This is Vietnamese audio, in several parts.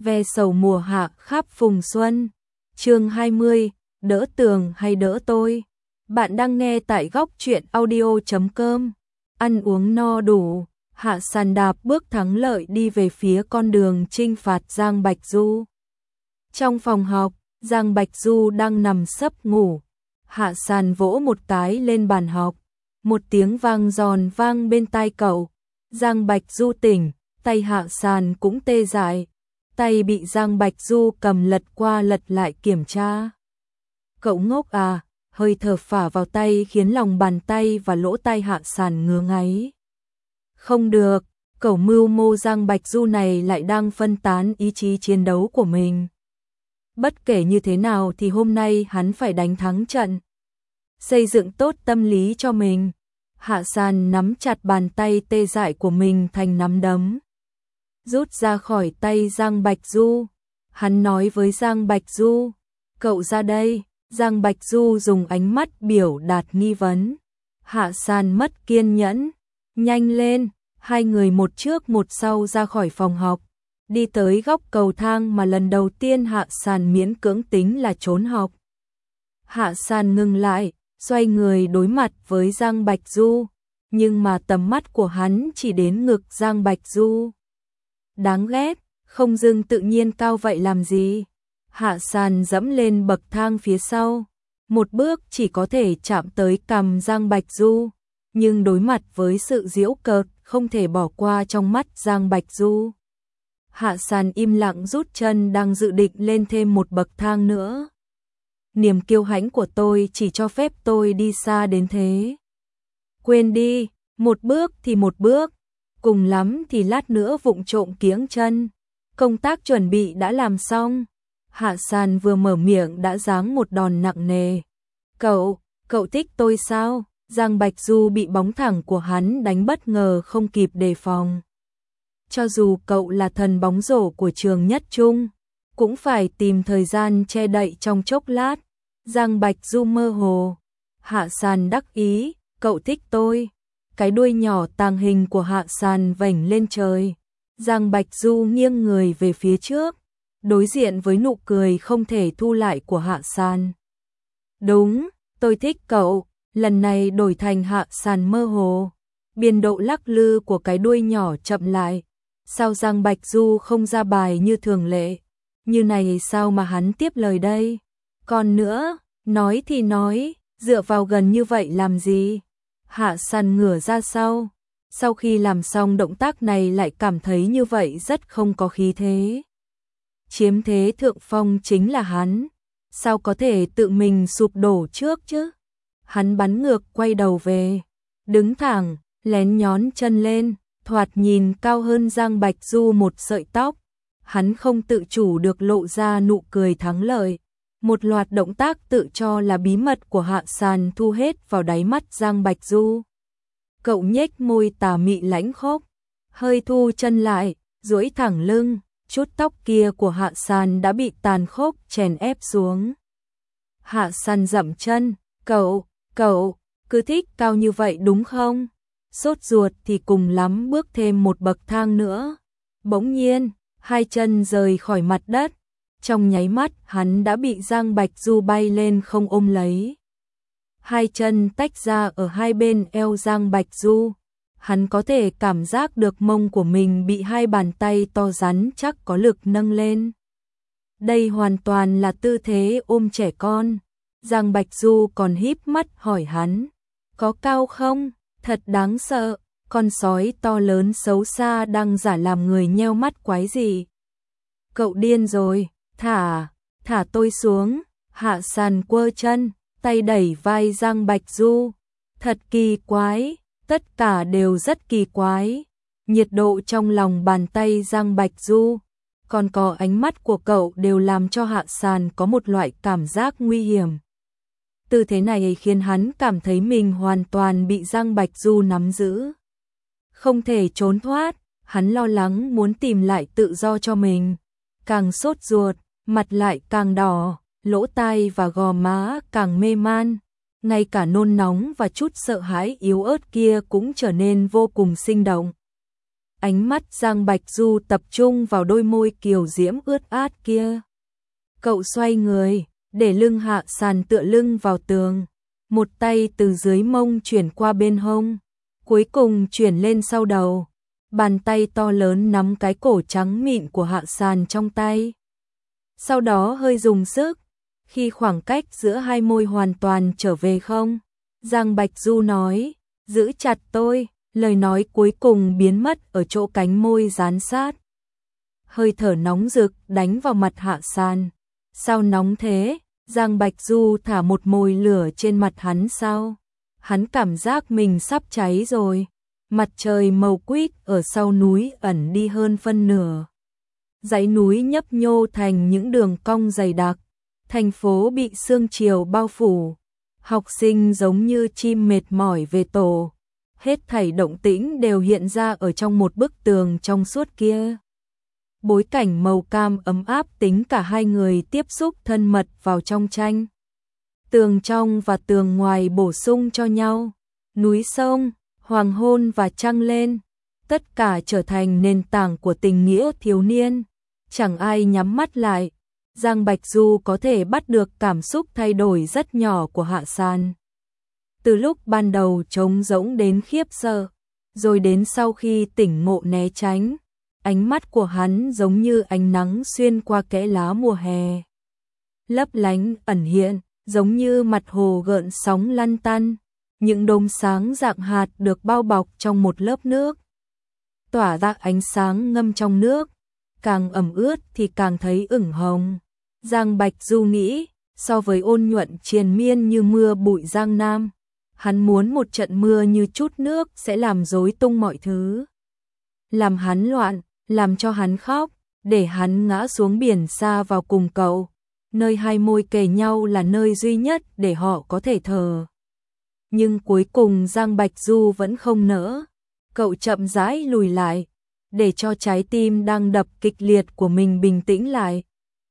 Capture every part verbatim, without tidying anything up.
ve sầu mùa hạ khắp phùng xuân. Chương hai mươi, đỡ tường hay đỡ tôi? Bạn đang nghe tại góc truyện audio chấm com. Ăn uống no đủ, Hạ Sàn đạp bước thắng lợi đi về phía con đường chinh phạt Giang Bạch Du. Trong phòng họp, Giang Bạch Du đang nằm sấp ngủ. Hạ Sàn vỗ một cái lên bàn họp, một tiếng vang giòn vang bên tai cậu. Giang Bạch Du tỉnh, tay Hạ Sàn cũng tê dại, tay bị Giang Bạch Du cầm lật qua lật lại kiểm tra. Cậu ngốc à? Hơi thở phả vào tay khiến lòng bàn tay và lỗ tai Hạ Sàn ngứa ngáy. Không được, cậu mưu mô Giang Bạch Du này lại đang phân tán ý chí chiến đấu của mình. Bất kể như thế nào thì hôm nay hắn phải đánh thắng trận, xây dựng tốt tâm lý cho mình. Hạ Sàn nắm chặt bàn tay tê dại của mình thành nắm đấm, rút ra khỏi tay Giang Bạch Du. Hắn nói với Giang Bạch Du, cậu ra đây. Giang Bạch Du dùng ánh mắt biểu đạt nghi vấn. Hạ Sàn mất kiên nhẫn, nhanh lên. Hai người một trước một sau ra khỏi phòng họp, đi tới góc cầu thang mà lần đầu tiên Hạ Sàn miễn cưỡng tính là trốn học. Hạ Sàn ngừng lại, xoay người đối mặt với Giang Bạch Du, nhưng mà tầm mắt của hắn chỉ đến ngực Giang Bạch Du. Đáng ghét, không dưng tự nhiên cao vậy làm gì? Hạ Sàn dẫm lên bậc thang phía sau, một bước chỉ có thể chạm tới cằm Giang Bạch Du, nhưng đối mặt với sự giễu cợt không thể bỏ qua trong mắt Giang Bạch Du, Hạ Sàn im lặng rút chân đang dự định lên thêm một bậc thang nữa. Niềm kiêu hãnh của tôi chỉ cho phép tôi đi xa đến thế. Quên đi, một bước thì một bước, cùng lắm thì lát nữa vụng trộm kiếng chân. Công tác chuẩn bị đã làm xong. Hạ Sàn vừa mở miệng đã giáng một đòn nặng nề. Cậu, cậu thích tôi sao? Giang Bạch Du bị bóng thẳng của hắn đánh bất ngờ không kịp đề phòng. Cho dù cậu là thần bóng rổ của trường Nhất Trung, cũng phải tìm thời gian che đậy trong chốc lát. Giang Bạch Du mơ hồ. Hạ Sàn đắc ý, cậu thích tôi. Cái đuôi nhỏ tàng hình của Hạ Sàn vểnh lên trời. Giang Bạch Du nghiêng người về phía trước, đối diện với nụ cười không thể thu lại của Hạ Sàn. Đúng, tôi thích cậu. Lần này đổi thành Hạ Sàn mơ hồ. Biên độ lắc lư của cái đuôi nhỏ chậm lại. Sao Giang Bạch Du không ra bài như thường lệ? Như này sao mà hắn tiếp lời đây? Còn nữa, nói thì nói, dựa vào gần như vậy làm gì? Hạ Sàn ngửa ra sau. Sau khi làm xong động tác này lại cảm thấy như vậy rất không có khí thế. Chiếm thế thượng phong chính là hắn. Sao có thể tự mình sụp đổ trước chứ? Hắn bắn ngược quay đầu về, đứng thẳng, lén nhón chân lên, thoạt nhìn cao hơn Giang Bạch Du một sợi tóc. Hắn không tự chủ được lộ ra nụ cười thắng lợi. Một loạt động tác tự cho là bí mật của Hạ Sàn thu hết vào đáy mắt Giang Bạch Du. Cậu nhếch môi tà mị lãnh khốc, hơi thu chân lại, duỗi thẳng lưng, chút tóc kia của Hạ Sàn đã bị tàn khốc chèn ép xuống. Hạ Sàn dậm chân, cậu, cậu, cứ thích cao như vậy đúng không? Sốt ruột thì cùng lắm bước thêm một bậc thang nữa. Bỗng nhiên, hai chân rời khỏi mặt đất. Trong nháy mắt hắn đã bị Giang Bạch Du bay lên không ôm lấy. Hai chân tách ra ở hai bên eo Giang Bạch Du. Hắn có thể cảm giác được mông của mình bị hai bàn tay to rắn chắc có lực nâng lên. Đây hoàn toàn là tư thế ôm trẻ con. Giang Bạch Du còn híp mắt hỏi hắn, có cao không? Thật đáng sợ, con sói to lớn xấu xa đang giả làm người nheo mắt quái gì. Cậu điên rồi, thả, thả tôi xuống. Hạ Sàn quơ chân, tay đẩy vai Giang Bạch Du. Thật kỳ quái, tất cả đều rất kỳ quái. Nhiệt độ trong lòng bàn tay Giang Bạch Du, còn có ánh mắt của cậu đều làm cho Hạ Sàn có một loại cảm giác nguy hiểm. Tư thế này khiến hắn cảm thấy mình hoàn toàn bị Giang Bạch Du nắm giữ. Không thể trốn thoát, hắn lo lắng muốn tìm lại tự do cho mình. Càng sốt ruột, mặt lại càng đỏ, lỗ tai và gò má càng mê man. Ngay cả nôn nóng và chút sợ hãi yếu ớt kia cũng trở nên vô cùng sinh động. Ánh mắt Giang Bạch Du tập trung vào đôi môi kiều diễm ướt át kia. Cậu xoay người, để lưng Hạ Sàn tựa lưng vào tường, một tay từ dưới mông chuyển qua bên hông, cuối cùng chuyển lên sau đầu. Bàn tay to lớn nắm cái cổ trắng mịn của Hạ Sàn trong tay. Sau đó hơi dùng sức, khi khoảng cách giữa hai môi hoàn toàn trở về không, Giang Bạch Du nói, giữ chặt tôi, lời nói cuối cùng biến mất ở chỗ cánh môi dán sát. Hơi thở nóng rực đánh vào mặt Hạ Sàn. Sao nóng thế? Giang Bạch Du thả một mồi lửa trên mặt hắn sao? Hắn cảm giác mình sắp cháy rồi. Mặt trời màu quýt ở sau núi ẩn đi hơn phân nửa. Dãy núi nhấp nhô thành những đường cong dày đặc. Thành phố bị sương chiều bao phủ. Học sinh giống như chim mệt mỏi về tổ. Hết thảy động tĩnh đều hiện ra ở trong một bức tường trong suốt kia. Bối cảnh màu cam ấm áp tính cả hai người tiếp xúc thân mật vào trong tranh. Tường trong và tường ngoài bổ sung cho nhau. Núi sông, hoàng hôn và trăng lên. Tất cả trở thành nền tảng của tình nghĩa thiếu niên. Chẳng ai nhắm mắt lại. Giang Bạch Du có thể bắt được cảm xúc thay đổi rất nhỏ của Hạ Sàn. Từ lúc ban đầu trống rỗng đến khiếp sợ, rồi đến sau khi tỉnh ngộ né tránh, ánh mắt của hắn giống như ánh nắng xuyên qua kẽ lá mùa hè. Lấp lánh ẩn hiện, giống như mặt hồ gợn sóng lăn tăn, những đốm sáng dạng hạt được bao bọc trong một lớp nước. Tỏa ra ánh sáng ngâm trong nước, càng ẩm ướt thì càng thấy ửng hồng. Giang Bạch Du nghĩ, so với ôn nhuận triền miên như mưa bụi Giang Nam, hắn muốn một trận mưa như chút nước sẽ làm rối tung mọi thứ. Làm hắn loạn, làm cho hắn khóc, để hắn ngã xuống biển xa vào cùng cậu. Nơi hai môi kề nhau là nơi duy nhất để họ có thể thở. Nhưng cuối cùng Giang Bạch Du vẫn không nỡ. Cậu chậm rãi lùi lại, để cho trái tim đang đập kịch liệt của mình bình tĩnh lại.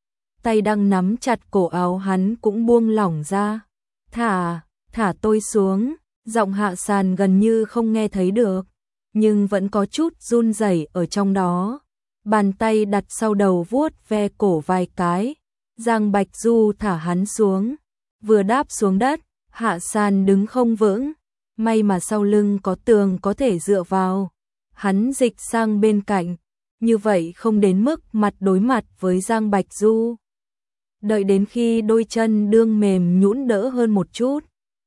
Tay đang nắm chặt cổ áo hắn cũng buông lỏng ra. Thả, thả tôi xuống. Giọng Hạ Sàn gần như không nghe thấy được, nhưng vẫn có chút run rẩy ở trong đó. Bàn tay đặt sau đầu vuốt ve cổ vài cái. Giang Bạch Du thả hắn xuống. Vừa đáp xuống đất, Hạ Sàn đứng không vững. May mà sau lưng có tường có thể dựa vào. Hắn dịch sang bên cạnh, như vậy không đến mức mặt đối mặt với Giang Bạch Du. Đợi đến khi đôi chân đương mềm nhũn đỡ hơn một chút,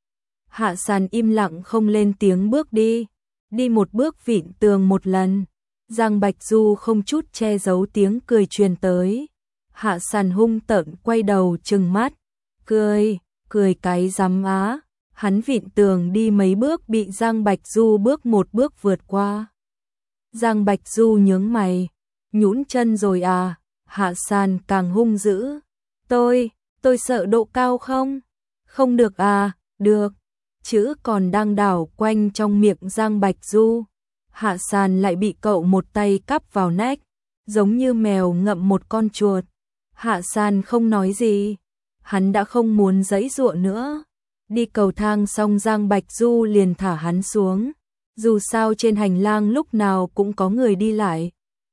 Hạ Sàn im lặng không lên tiếng bước đi. Đi một bước vịn tường một lần. Giang Bạch Du không chút che giấu tiếng cười truyền tới. Hạ Sàn hung tợn quay đầu trừng mắt. Cười, cười cái rắm á. Hắn vịn tường đi mấy bước bị Giang Bạch Du bước một bước vượt qua. Giang Bạch Du nhướng mày. Nhũn chân rồi à? Hạ Sàn càng hung dữ. Tôi, tôi sợ độ cao không? Không được à? Được. Chữ còn đang đảo quanh trong miệng Giang Bạch Du. Hạ Sàn lại bị cậu một tay cắp vào nách, giống như mèo ngậm một con chuột. Hạ Sàn không nói gì, hắn đã không muốn giãy giụa nữa. Đi cầu thang xong Giang Bạch Du liền thả hắn xuống, dù sao trên hành lang lúc nào cũng có người đi lại.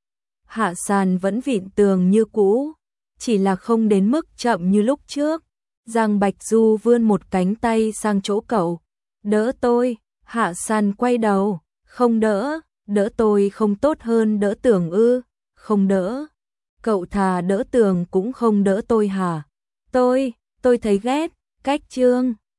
Hạ Sàn vẫn vịn tường như cũ, chỉ là không đến mức chậm như lúc trước. Giang Bạch Du vươn một cánh tay sang chỗ cậu. Đỡ tôi. Hạ Sàn quay đầu. Không đỡ. Đỡ tôi không tốt hơn đỡ Tường ư? Không đỡ. Cậu thà đỡ Tường cũng không đỡ tôi hả? Tôi, tôi thấy ghét. Cách Trương.